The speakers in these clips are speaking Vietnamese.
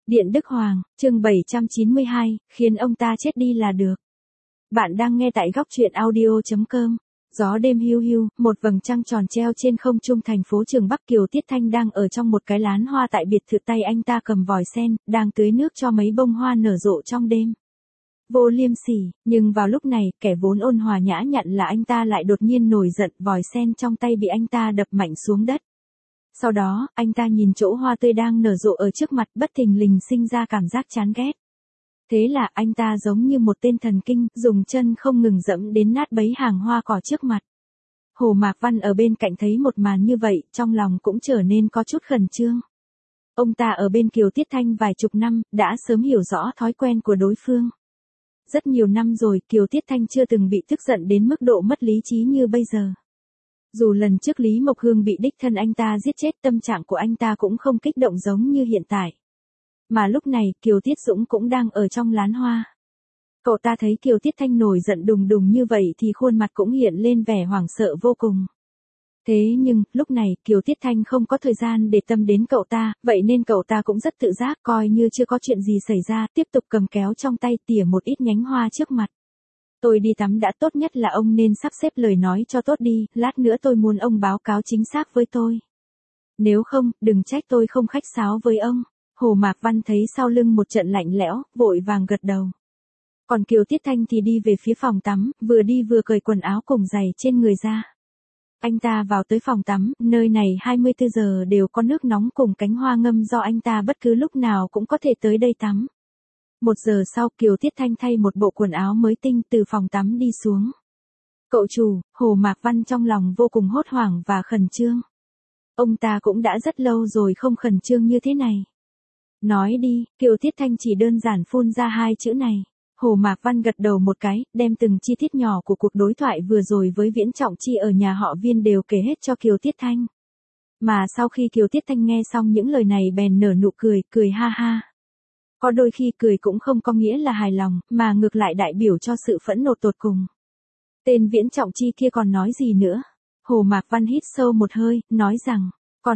Điện Đức Hoàng, chương 792, khiến ông ta chết đi là được. Bạn đang nghe tại góc truyện audio.com. Gió đêm hiu hiu, một vầng trăng tròn treo trên không trung thành phố Trường Bắc. Kiều Tiết Thanh đang ở trong một cái lán hoa tại biệt thự, tay anh ta cầm vòi sen, đang tưới nước cho mấy bông hoa nở rộ trong đêm. Vô liêm sỉ, nhưng vào lúc này, kẻ vốn ôn hòa nhã nhặn là anh ta lại đột nhiên nổi giận, vòi sen trong tay bị anh ta đập mạnh xuống đất. Sau đó, anh ta nhìn chỗ hoa tươi đang nở rộ ở trước mặt, bất thình lình sinh ra cảm giác chán ghét. Thế là anh ta giống như một tên thần kinh, dùng chân không ngừng dẫm đến nát bấy hàng hoa cỏ trước mặt. Hồ Mạc Văn ở bên cạnh thấy một màn như vậy, trong lòng cũng trở nên có chút khẩn trương. Ông ta ở bên Kiều Tiết Thanh vài chục năm, đã sớm hiểu rõ thói quen của đối phương. Rất nhiều năm rồi, Kiều Tiết Thanh chưa từng bị tức giận đến mức độ mất lý trí như bây giờ. Dù lần trước Lý Mộc Hương bị đích thân anh ta giết chết, tâm trạng của anh ta cũng không kích động giống như hiện tại. Mà lúc này, Kiều Tiết Dũng cũng đang ở trong lán hoa. Cậu ta thấy Kiều Tiết Thanh nổi giận đùng đùng như vậy thì khuôn mặt cũng hiện lên vẻ hoảng sợ vô cùng. Thế nhưng, lúc này, Kiều Tiết Thanh không có thời gian để tâm đến cậu ta, vậy nên cậu ta cũng rất tự giác, coi như chưa có chuyện gì xảy ra, tiếp tục cầm kéo trong tay tỉa một ít nhánh hoa trước mặt. Tôi đi tắm đã, tốt nhất là ông nên sắp xếp lời nói cho tốt đi, lát nữa tôi muốn ông báo cáo chính xác với tôi. Nếu không, đừng trách tôi không khách sáo với ông. Hồ Mạc Văn thấy sau lưng một trận lạnh lẽo, vội vàng gật đầu. Còn Kiều Tiết Thanh thì đi về phía phòng tắm, vừa đi vừa cởi quần áo cùng giày trên người ra. Anh ta vào tới phòng tắm, nơi này 24 giờ đều có nước nóng cùng cánh hoa ngâm do anh ta bất cứ lúc nào cũng có thể tới đây tắm. 1 giờ sau, Kiều Tiết Thanh thay một bộ quần áo mới tinh từ phòng tắm đi xuống. Cậu chủ, Hồ Mạc Văn trong lòng vô cùng hốt hoảng và khẩn trương. Ông ta cũng đã rất lâu rồi không khẩn trương như thế này. Nói đi, Kiều Tiết Thanh chỉ đơn giản phun ra 2 chữ này. Hồ Mạc Văn gật đầu một cái, đem từng chi tiết nhỏ của cuộc đối thoại vừa rồi với Viễn Trọng Chi ở nhà họ Viên đều kể hết cho Kiều Tiết Thanh. Mà sau khi Kiều Tiết Thanh nghe xong những lời này bèn nở nụ cười, cười ha ha. Có đôi khi cười cũng không có nghĩa là hài lòng, mà ngược lại đại biểu cho sự phẫn nộ tột cùng. Tên Viễn Trọng Chi kia còn nói gì nữa? Hồ Mạc Văn hít sâu một hơi, nói rằng,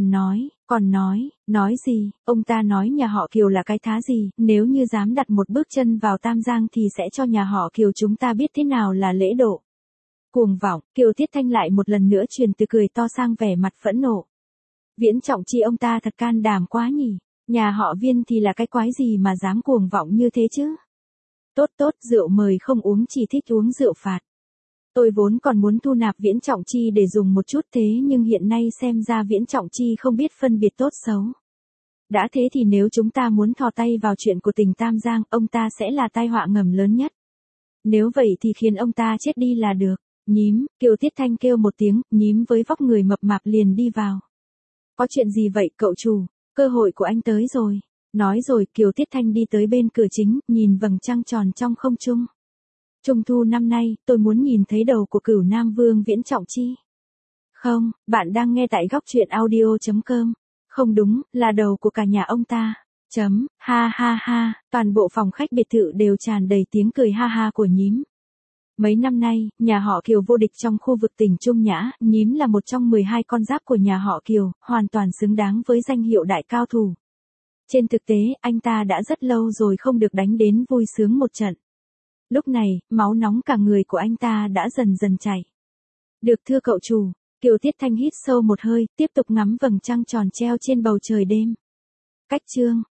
nói gì? Ông ta nói nhà họ Kiều là cái thá gì, nếu như dám đặt một bước chân vào Tam Giang thì sẽ cho nhà họ Kiều chúng ta biết thế nào là lễ độ. Cuồng vọng, Kiều Tiết Thanh lại một lần nữa truyền từ cười to sang vẻ mặt phẫn nộ. Viễn Trọng Chi ông ta thật can đảm quá nhỉ, nhà họ Viên thì là cái quái gì mà dám cuồng vọng như thế chứ? Tốt, rượu mời không uống, chỉ thích uống rượu phạt. Tôi vốn còn muốn thu nạp Viễn Trọng Chi để dùng một chút, thế nhưng hiện nay xem ra Viễn Trọng Chi không biết phân biệt tốt xấu. Đã thế thì nếu chúng ta muốn thò tay vào chuyện của tỉnh Tam Giang, ông ta sẽ là tai họa ngầm lớn nhất. Nếu vậy thì khiến ông ta chết đi là được. Nhím, Kiều Tiết Thanh kêu một tiếng, nhím với vóc người mập mạp liền đi vào. Có chuyện gì vậy cậu chủ? Cơ hội của anh tới rồi. Nói rồi, Kiều Tiết Thanh đi tới bên cửa chính, nhìn vầng trăng tròn trong không trung. Trung thu năm nay, tôi muốn nhìn thấy đầu của Cửu Nam Vương Viễn Trọng Chi. Không, bạn đang nghe tại góc truyện audio.com. Không đúng, là đầu của cả nhà ông ta. Ha ha ha, toàn bộ phòng khách biệt thự đều tràn đầy tiếng cười ha ha của nhím. Mấy năm nay, nhà họ Kiều vô địch trong khu vực tỉnh Trung Nhã, nhím là một trong 12 con giáp của nhà họ Kiều, hoàn toàn xứng đáng với danh hiệu đại cao thủ. Trên thực tế, anh ta đã rất lâu rồi không được đánh đến vui sướng một trận. Lúc này, máu nóng cả người của anh ta đã dần dần chảy. Được thưa cậu chủ, Kiều Tiết Thanh hít sâu một hơi, tiếp tục ngắm vầng trăng tròn treo trên bầu trời đêm. Cách chương